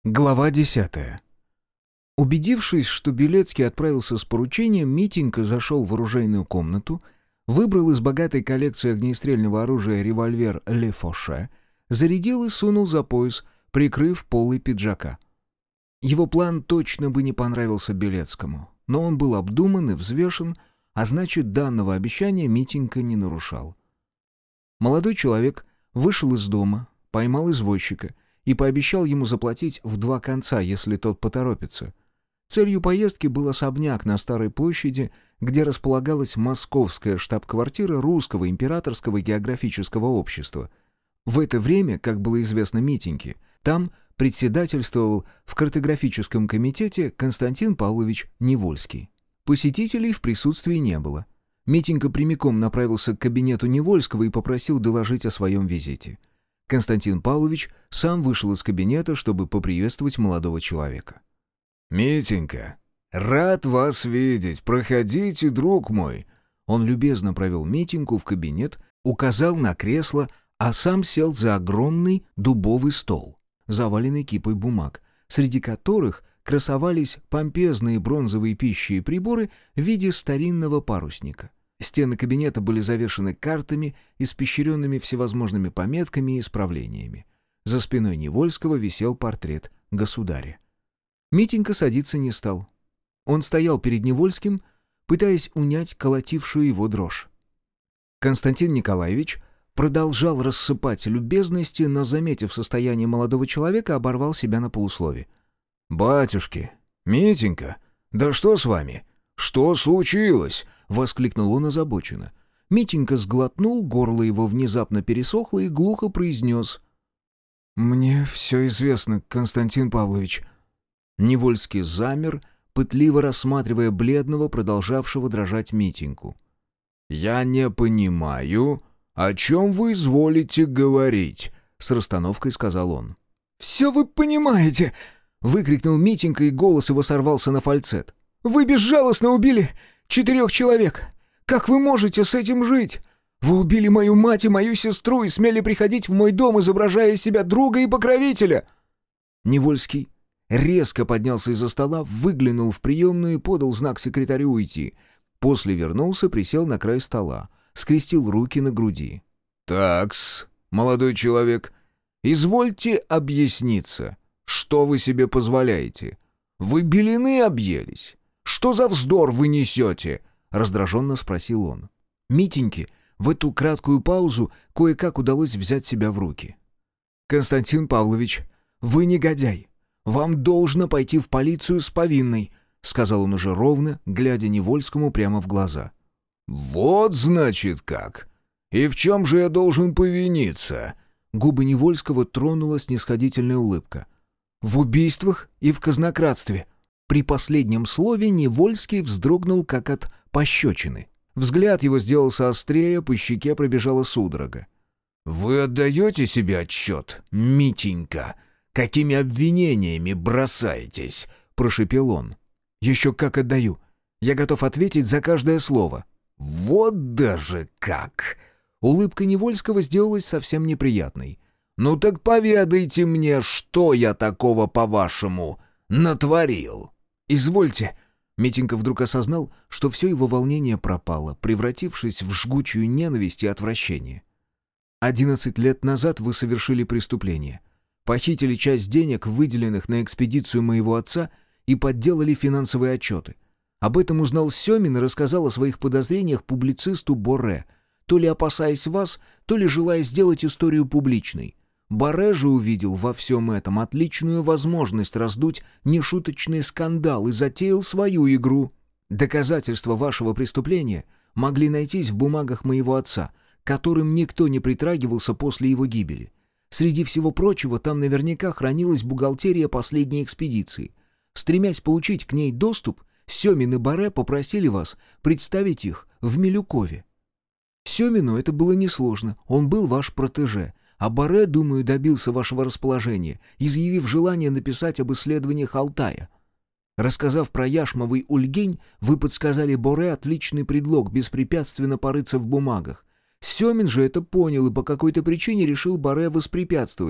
Глава 10. Убедившись, что Белецкий отправился с поручением, Митенька зашел в оружейную комнату, выбрал из богатой коллекции огнестрельного оружия револьвер «Ле Фоше», зарядил и сунул за пояс, прикрыв полой пиджака. Его план точно бы не понравился Белецкому, но он был обдуман и взвешен, а значит, данного обещания Митенька не нарушал. Молодой человек вышел из дома, поймал извозчика и пообещал ему заплатить в 2 конца, если тот поторопится. Целью поездки был особняк на Старой площади, где располагалась московская штаб-квартира Русского императорского географического общества. В это время, как было известно Митеньке, там председательствовал в картографическом комитете Константин Павлович Невольский. Посетителей в присутствии не было. Митенька прямиком направился к кабинету Невольского и попросил доложить о своем визите. Константин Павлович сам вышел из кабинета, чтобы поприветствовать молодого человека. «Митенька, рад вас видеть. Проходите, друг мой». Он любезно провел Митеньку в кабинет, указал на кресло, а сам сел за огромный дубовый стол, заваленный кипой бумаг, среди которых красовались помпезные бронзовые пищи и приборы в виде старинного парусника. Стены кабинета были завешаны картами, испещренными всевозможными пометками и исправлениями. За спиной Невольского висел портрет государя. Митенька садиться не стал. Он стоял перед Невольским, пытаясь унять колотившую его дрожь. Константин Николаевич продолжал рассыпать любезности, но, заметив состояние молодого человека, оборвал себя на полуслове. «Батюшки, Митенька, да что с вами? Что случилось?» — воскликнул он озабоченно. Митенька сглотнул, горло его внезапно пересохло и глухо произнес: «Мне все известно, Константин Павлович». Невольский замер, пытливо рассматривая бледного, продолжавшего дрожать Митеньку. «Я не понимаю, о чем вы изволите говорить», — с расстановкой сказал он. «Все вы понимаете!» — выкрикнул Митенька, и голос его сорвался на фальцет. «Вы безжалостно убили 4 человек! Как вы можете с этим жить? Вы убили мою мать и мою сестру и смели приходить в мой дом, изображая из себя друга и покровителя!» Невольский резко поднялся из-за стола, выглянул в приемную и подал знак секретарю уйти. После вернулся, присел на край стола, скрестил руки на груди. «Такс, молодой человек, извольте объясниться, что вы себе позволяете? Вы белины объелись? Что за вздор вы несете?» — раздраженно спросил он. Митеньке в эту краткую паузу кое-как удалось взять себя в руки. «Константин Павлович, вы негодяй. Вам должно пойти в полицию с повинной», — сказал он уже ровно, глядя Невольскому прямо в глаза. «Вот, значит, как. И в чем же я должен повиниться?» Губы Невольского тронула снисходительная улыбка. «В убийствах и в казнократстве». При последнем слове Невольский вздрогнул, как от пощечины. Взгляд его сделался острее, по щеке пробежала судорога. «Вы отдаете себе отчет, Митенька, какими обвинениями бросаетесь?» — прошепел он. «Еще как отдаю. Я готов ответить за каждое слово». «Вот даже как!» Улыбка Невольского сделалась совсем неприятной. «Ну так поведайте мне, что я такого, по-вашему, натворил?» «Извольте». Митенька вдруг осознал, что все его волнение пропало, превратившись в жгучую ненависть и отвращение. 11 лет назад вы совершили преступление. Похитили часть денег, выделенных на экспедицию моего отца, и подделали финансовые отчеты. Об этом узнал Семин и рассказал о своих подозрениях публицисту Боре, то ли опасаясь вас, то ли желая сделать историю публичной. Боре же увидел во всем этом отличную возможность раздуть нешуточный скандал и затеял свою игру. Доказательства вашего преступления могли найтись в бумагах моего отца, к которым никто не притрагивался после его гибели. Среди всего прочего, там наверняка хранилась бухгалтерия последней экспедиции. Стремясь получить к ней доступ, Семин и Боре попросили вас представить их в Милюкове. Семину это было несложно, он был ваш протеже, а Боре, думаю, добился вашего расположения, изъявив желание написать об исследованиях Алтая. Рассказав про яшмовый ульгень, вы подсказали Боре отличный предлог беспрепятственно порыться в бумагах. Семин же это понял и по какой-то причине решил Боре воспрепятствовать.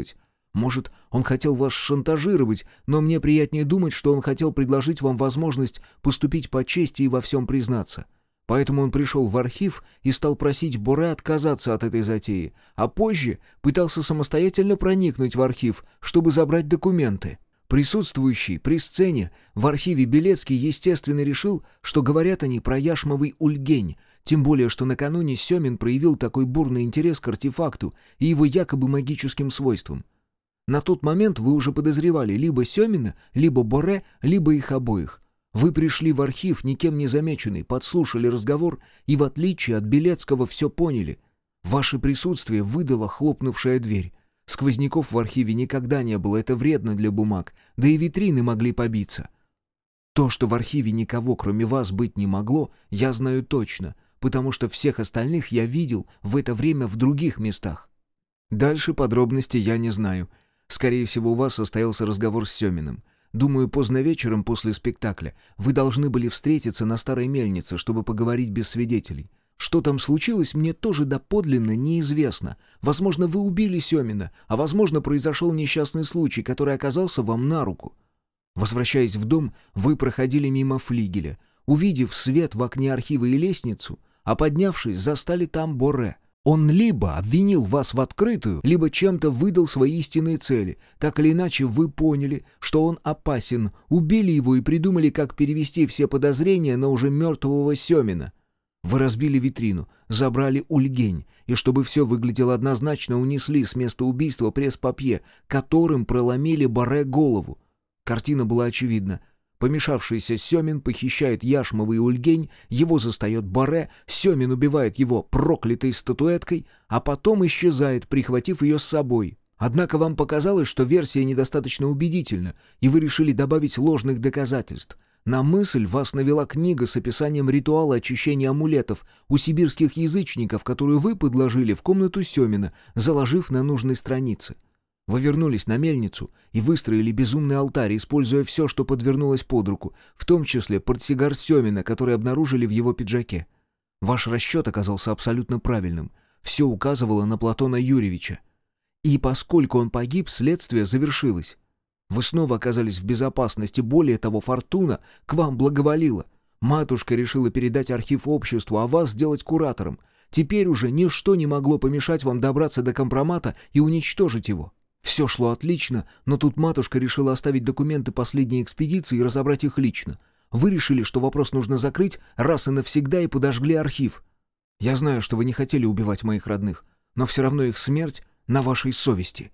Может, он хотел вас шантажировать, но мне приятнее думать, что он хотел предложить вам возможность поступить по чести и во всем признаться. Поэтому он пришел в архив и стал просить Боре отказаться от этой затеи, а позже пытался самостоятельно проникнуть в архив, чтобы забрать документы. Присутствующий при сцене в архиве Белецкий, естественно, решил, что говорят они про яшмовый ульгень, тем более, что накануне Семин проявил такой бурный интерес к артефакту и его якобы магическим свойствам. На тот момент вы уже подозревали либо Семина, либо Боре, либо их обоих. Вы пришли в архив, никем не замеченный, подслушали разговор и, в отличие от Белецкого, все поняли. Ваше присутствие выдало хлопнувшая дверь. Сквозняков в архиве никогда не было, это вредно для бумаг, да и витрины могли побиться. То, что в архиве никого, кроме вас, быть не могло, я знаю точно, потому что всех остальных я видел в это время в других местах. Дальше подробностей я не знаю. Скорее всего, у вас состоялся разговор с Семиным. Думаю, поздно вечером после спектакля вы должны были встретиться на Старой мельнице, чтобы поговорить без свидетелей. Что там случилось, мне тоже доподлинно неизвестно. Возможно, вы убили Семина, а возможно, произошел несчастный случай, который оказался вам на руку. Возвращаясь в дом, вы проходили мимо флигеля. Увидев свет в окне архива и лестницу, а поднявшись, застали там Боре. Он либо обвинил вас в открытую, либо чем-то выдал свои истинные цели. Так или иначе, вы поняли, что он опасен, убили его и придумали, как перевести все подозрения на уже мертвого Семина. Вы разбили витрину, забрали ульгень, и чтобы все выглядело однозначно, унесли с места убийства пресс-папье, которым проломили Боре голову. Картина была очевидна. Помешавшийся Семин похищает яшмовый ульгень, его застает Боре, Семин убивает его проклятой статуэткой, а потом исчезает, прихватив ее с собой. Однако вам показалось, что версия недостаточно убедительна, и вы решили добавить ложных доказательств. На мысль вас навела книга с описанием ритуала очищения амулетов у сибирских язычников, которую вы подложили в комнату Семина, заложив на нужной странице. Вы вернулись на мельницу и выстроили безумный алтарь, используя все, что подвернулось под руку, в том числе портсигар Семина, который обнаружили в его пиджаке. Ваш расчет оказался абсолютно правильным. Все указывало на Платона Юрьевича. И поскольку он погиб, следствие завершилось. Вы снова оказались в безопасности, более того, фортуна к вам благоволила. Матушка решила передать архив обществу, а вас сделать куратором. Теперь уже ничто не могло помешать вам добраться до компромата и уничтожить его. Все шло отлично, но тут матушка решила оставить документы последней экспедиции и разобрать их лично. Вы решили, что вопрос нужно закрыть раз и навсегда, и подожгли архив. Я знаю, что вы не хотели убивать моих родных, но все равно их смерть на вашей совести».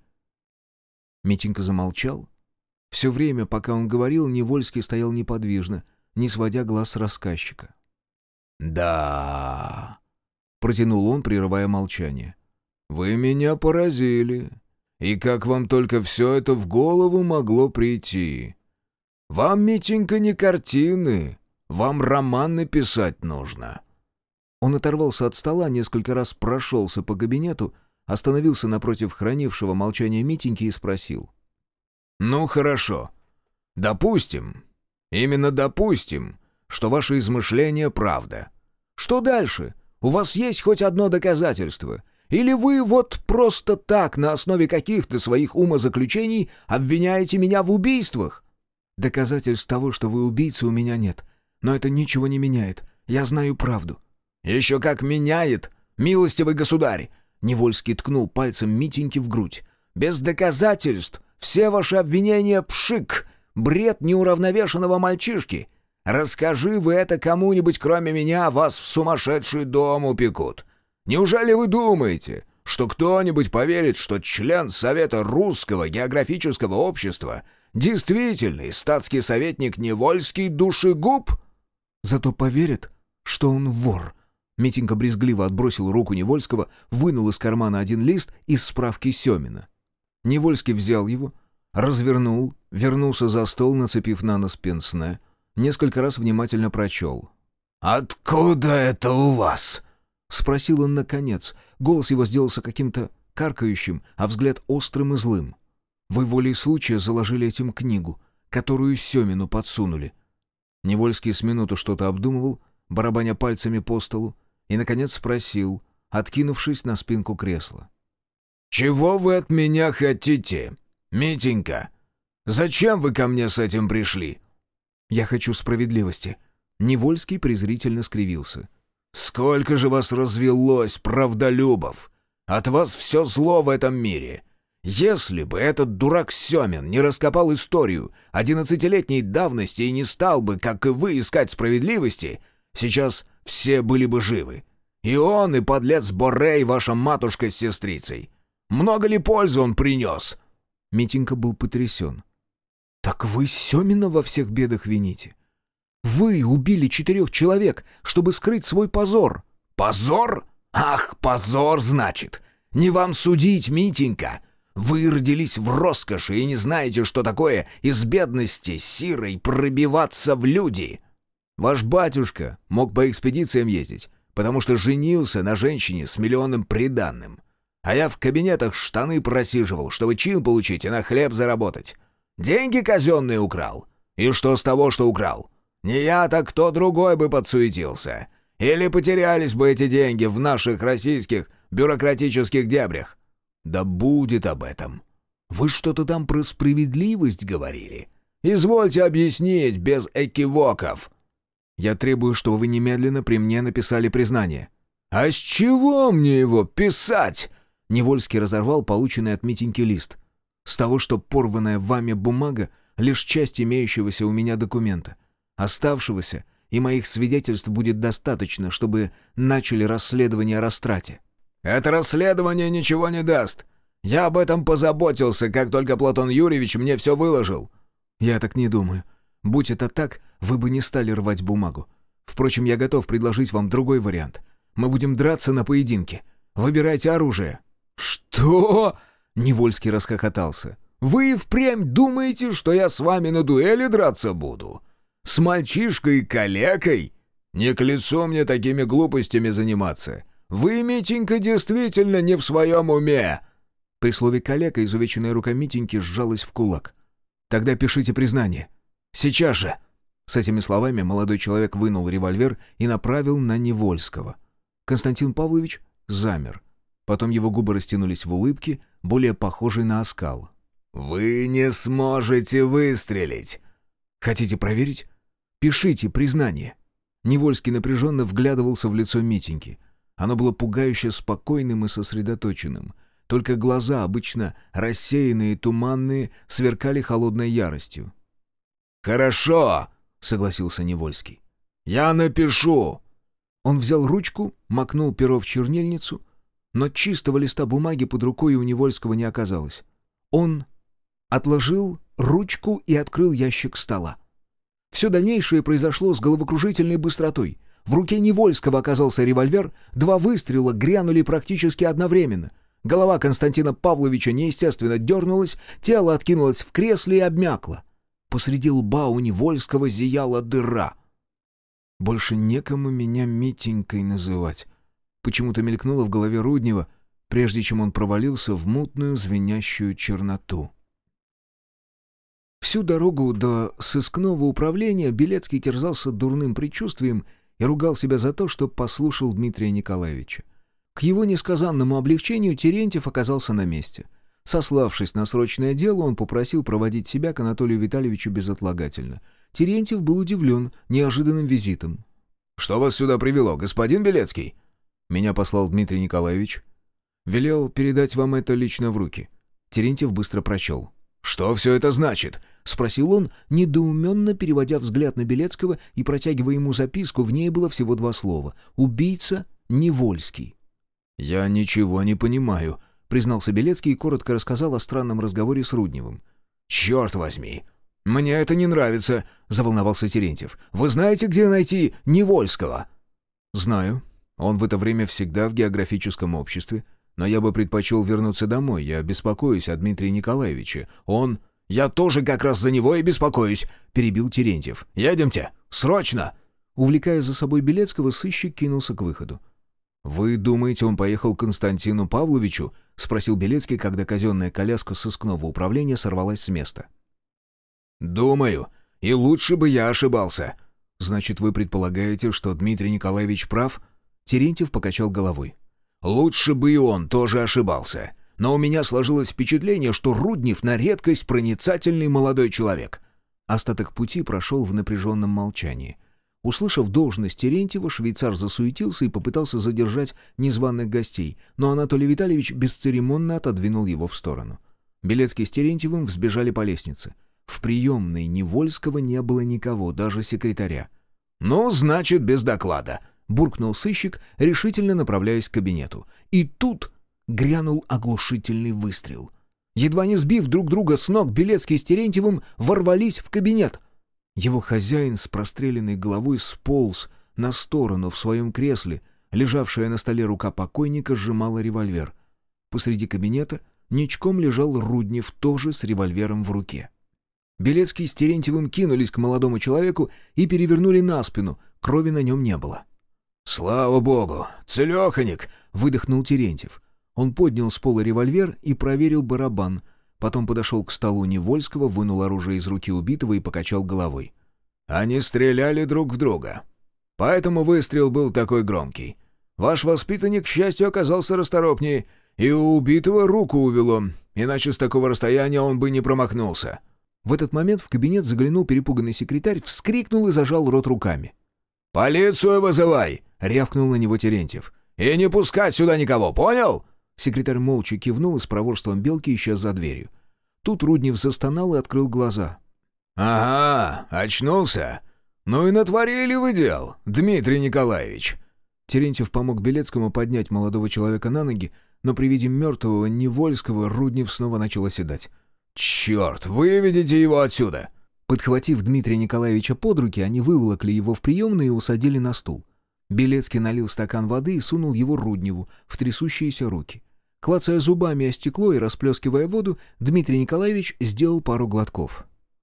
Митенька замолчал. Все время, пока он говорил, Невольский стоял неподвижно, не сводя глаз с рассказчика. «Да...» — протянул он, прерывая молчание. «Вы меня поразили. И как вам только все это в голову могло прийти? Вам, Митенька, не картины, вам романы писать нужно». Он оторвался от стола, несколько раз прошелся по кабинету, остановился напротив хранившего молчание Митеньки и спросил. «Ну, хорошо. Допустим, именно допустим, что ваше измышление правда. Что дальше? У вас есть хоть одно доказательство? Или вы вот просто так, на основе каких-то своих умозаключений, обвиняете меня в убийствах?» «Доказательств того, что вы убийца, у меня нет. Но это ничего не меняет. Я знаю правду». «Еще как меняет, милостивый государь!» Невольский ткнул пальцем Митеньки в грудь. «Без доказательств все ваши обвинения пшик, бред неуравновешенного мальчишки. Расскажи вы это кому-нибудь, кроме меня, вас в сумасшедший дом упекут. Неужели вы думаете, что кто-нибудь поверит, что член Совета Русского географического общества действительный статский советник Невольский душегуб?» «Зато поверит, что он вор». Митенька брезгливо отбросил руку Невольского, вынул из кармана один лист из справки Семина. Невольский взял его, развернул, вернулся за стол, нацепив на нос пенсне, несколько раз внимательно прочел. «Откуда это у вас?» — спросил он наконец. Голос его сделался каким-то каркающим, а взгляд острым и злым. «Вы волей случая заложили этим книгу, которую Семину подсунули». Невольский с минуту что-то обдумывал, барабаня пальцами по столу, и, наконец, спросил, откинувшись на спинку кресла. «Чего вы от меня хотите?» «Митенька, зачем вы ко мне с этим пришли?» «Я хочу справедливости». Невольский презрительно скривился. «Сколько же вас развелось, правдолюбов! От вас все зло в этом мире! Если бы этот дурак Семин не раскопал историю 11-летней давности и не стал бы, как и вы, искать справедливости, сейчас все были бы живы. И он, и подлец Борей, ваша матушка с сестрицей. Много ли пользы он принес?» Митенька был потрясен. «Так вы Семина во всех бедах вините? Вы убили 4 человек, чтобы скрыть свой позор!» «Позор? Ах, позор, значит! Не вам судить, Митенька! Вы родились в роскоши и не знаете, что такое из бедности сирой пробиваться в люди. Ваш батюшка мог по экспедициям ездить, потому что женился на женщине с миллионным приданным. А я в кабинетах штаны просиживал, чтобы чин получить и на хлеб заработать. Деньги казенные украл. И что с того, что украл? Не я, так кто другой бы подсуетился. Или потерялись бы эти деньги в наших российских бюрократических дебрях. Да будет об этом. Вы что-то там про справедливость говорили. Извольте объяснить без экивоков». «Я требую, чтобы вы немедленно при мне написали признание». «А с чего мне его писать?» Невольский разорвал полученный от Митеньки лист. «С того, что порванная вами бумага — лишь часть имеющегося у меня документа. Оставшегося и моих свидетельств будет достаточно, чтобы начали расследование о растрате». «Это расследование ничего не даст. Я об этом позаботился, как только Платон Юрьевич мне все выложил». «Я так не думаю. Будь это так, вы бы не стали рвать бумагу. Впрочем, я готов предложить вам другой вариант. Мы будем драться на поединке. Выбирайте оружие». «Что?» — Невольский расхохотался. «Вы и впрямь думаете, что я с вами на дуэли драться буду? С мальчишкой-калекой? Не к лицу мне такими глупостями заниматься. Вы, Митенька, действительно не в своем уме!» При слове «калека» изувеченная рука Митеньки сжалась в кулак. «Тогда пишите признание. Сейчас же!» С этими словами молодой человек вынул револьвер и направил на Невольского. Константин Павлович замер. Потом его губы растянулись в улыбке, более похожей на оскал. «Вы не сможете выстрелить!» «Хотите проверить? Пишите признание». Невольский напряженно вглядывался в лицо Митеньки. Оно было пугающе спокойным и сосредоточенным. Только глаза, обычно рассеянные и туманные, сверкали холодной яростью. «Хорошо!» — согласился Невольский. «Я напишу!» Он взял ручку, макнул перо в чернильницу, но чистого листа бумаги под рукой у Невольского не оказалось. Он отложил ручку и открыл ящик стола. Все дальнейшее произошло с головокружительной быстротой. В руке Невольского оказался револьвер, 2 выстрела грянули практически одновременно. Голова Константина Павловича неестественно дернулась, тело откинулось в кресле и обмякло. Посреди лба у Невольского зияла дыра. «Больше некому меня Митенькой называть», — почему-то мелькнуло в голове Руднева, прежде чем он провалился в мутную звенящую черноту. Всю дорогу до сыскного управления Белецкий терзался дурным предчувствием и ругал себя за то, что послушал Дмитрия Николаевича. К его несказанному облегчению Терентьев оказался на месте. Сославшись на срочное дело, он попросил проводить себя к Анатолию Витальевичу безотлагательно. Терентьев был удивлен неожиданным визитом. «Что вас сюда привело, господин Белецкий?» «Меня послал Дмитрий Николаевич. Велел передать вам это лично в руки». Терентьев быстро прочел. «Что все это значит?» — спросил он, недоуменно переводя взгляд на Белецкого и протягивая ему записку. В ней было всего 2 слова. «Убийца Невольский». «Я ничего не понимаю», — признался Белецкий и коротко рассказал о странном разговоре с Рудневым. «Черт возьми! Мне это не нравится», — заволновался Терентьев. «Вы знаете, где найти Невольского?» «Знаю. Он в это время всегда в географическом обществе. Но я бы предпочел вернуться домой. Я беспокоюсь о Дмитрии Николаевиче. Он...» «Я тоже как раз за него и беспокоюсь», — перебил Терентьев. «Едемте! Срочно!» Увлекая за собой Белецкого, сыщик кинулся к выходу. «Вы думаете, он поехал к Константину Павловичу?» — спросил Белецкий, когда казенная коляска сыскного управления сорвалась с места. «Думаю. И лучше бы я ошибался». «Значит, вы предполагаете, что Дмитрий Николаевич прав?» Терентьев покачал головой. «Лучше бы и он тоже ошибался. но у меня сложилось впечатление, что Руднев на редкость проницательный молодой человек». Остаток пути прошел в напряженном молчании. Услышав должность Терентьева, швейцар засуетился и попытался задержать незваных гостей, но Анатолий Витальевич бесцеремонно отодвинул его в сторону. Белецкий с Терентьевым взбежали по лестнице. В приемной Невольского не было никого, даже секретаря. «Ну, значит, без доклада», — буркнул сыщик, решительно направляясь к кабинету. И тут грянул оглушительный выстрел. Едва не сбив друг друга с ног, Белецкий с Терентьевым ворвались в кабинет. Его хозяин с простреленной головой сполз на сторону в своем кресле. Лежавшая на столе рука покойника сжимала револьвер. Посреди кабинета ничком лежал Руднев, тоже с револьвером в руке. Белецкий с Терентьевым кинулись к молодому человеку и перевернули на спину. Крови на нем не было. «Слава богу! Целеханик!» — выдохнул Терентьев. Он поднял с пола револьвер и проверил барабан. Потом подошел к столу Невольского, вынул оружие из руки убитого и покачал головой. «Они стреляли друг в друга. Поэтому выстрел был такой громкий. Ваш воспитанник, к счастью, оказался расторопнее, и у убитого руку увело, иначе с такого расстояния он бы не промахнулся». В этот момент в кабинет заглянул перепуганный секретарь, вскрикнул и зажал рот руками. «Полицию вызывай!» — рявкнул на него Терентьев. «И не пускать сюда никого, понял?» Секретарь молча кивнул и с проворством белки исчез за дверью. Тут Руднев застонал и открыл глаза. «Ага, очнулся. Ну и натворили вы дел, Дмитрий Николаевич». Терентьев помог Белецкому поднять молодого человека на ноги, но при виде мертвого Невольского Руднев снова начал оседать. «Черт, выведите его отсюда!» Подхватив Дмитрия Николаевича под руки, они выволокли его в приемную и усадили на стул. Белецкий налил стакан воды и сунул его Рудневу в трясущиеся руки. Клацая зубами о стекло и расплескивая воду, Дмитрий Николаевич сделал пару глотков.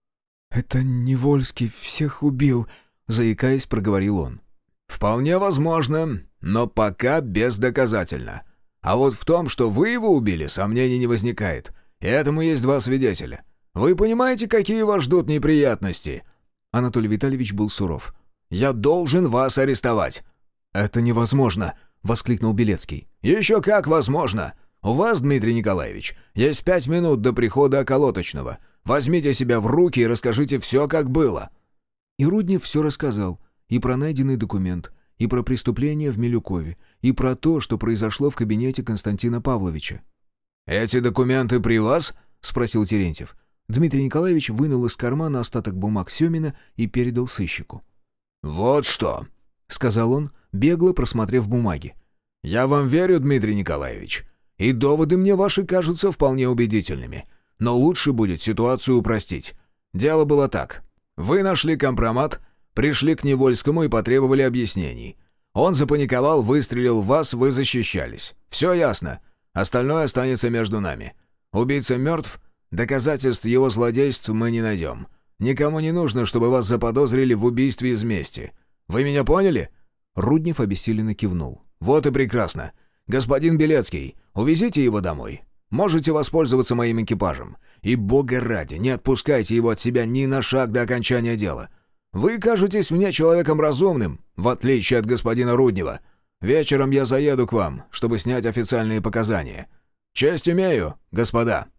«Это Невольский всех убил», — заикаясь, проговорил он. «Вполне возможно, но пока бездоказательно. А вот в том, что вы его убили, сомнений не возникает. И этому есть два свидетеля. Вы понимаете, какие вас ждут неприятности?» Анатолий Витальевич был суров. «Я должен вас арестовать». «Это невозможно», — воскликнул Белецкий. «Еще как возможно. У вас, Дмитрий Николаевич, есть 5 минут до прихода околоточного. Возьмите себя в руки и расскажите все, как было». И Руднев все рассказал. И про найденный документ, и про преступление в Милюкове, и про то, что произошло в кабинете Константина Павловича. «Эти документы при вас?» — спросил Терентьев. Дмитрий Николаевич вынул из кармана остаток бумаг Семина и передал сыщику. «Вот что», — сказал он, бегло просмотрев бумаги. «Я вам верю, Дмитрий Николаевич, и доводы мне ваши кажутся вполне убедительными. Но лучше будет ситуацию упростить. Дело было так. Вы нашли компромат, пришли к Невольскому и потребовали объяснений. Он запаниковал, выстрелил в вас, вы защищались. Все ясно. Остальное останется между нами. Убийца мертв, доказательств его злодейств мы не найдем. Никому не нужно, чтобы вас заподозрили в убийстве из мести. Вы меня поняли?» Руднев обессиленно кивнул. «Вот и прекрасно. Господин Белецкий, увезите его домой. Можете воспользоваться моим экипажем. И, бога ради, не отпускайте его от себя ни на шаг до окончания дела. Вы кажетесь мне человеком разумным, в отличие от господина Руднева. Вечером я заеду к вам, чтобы снять официальные показания. Честь имею, господа».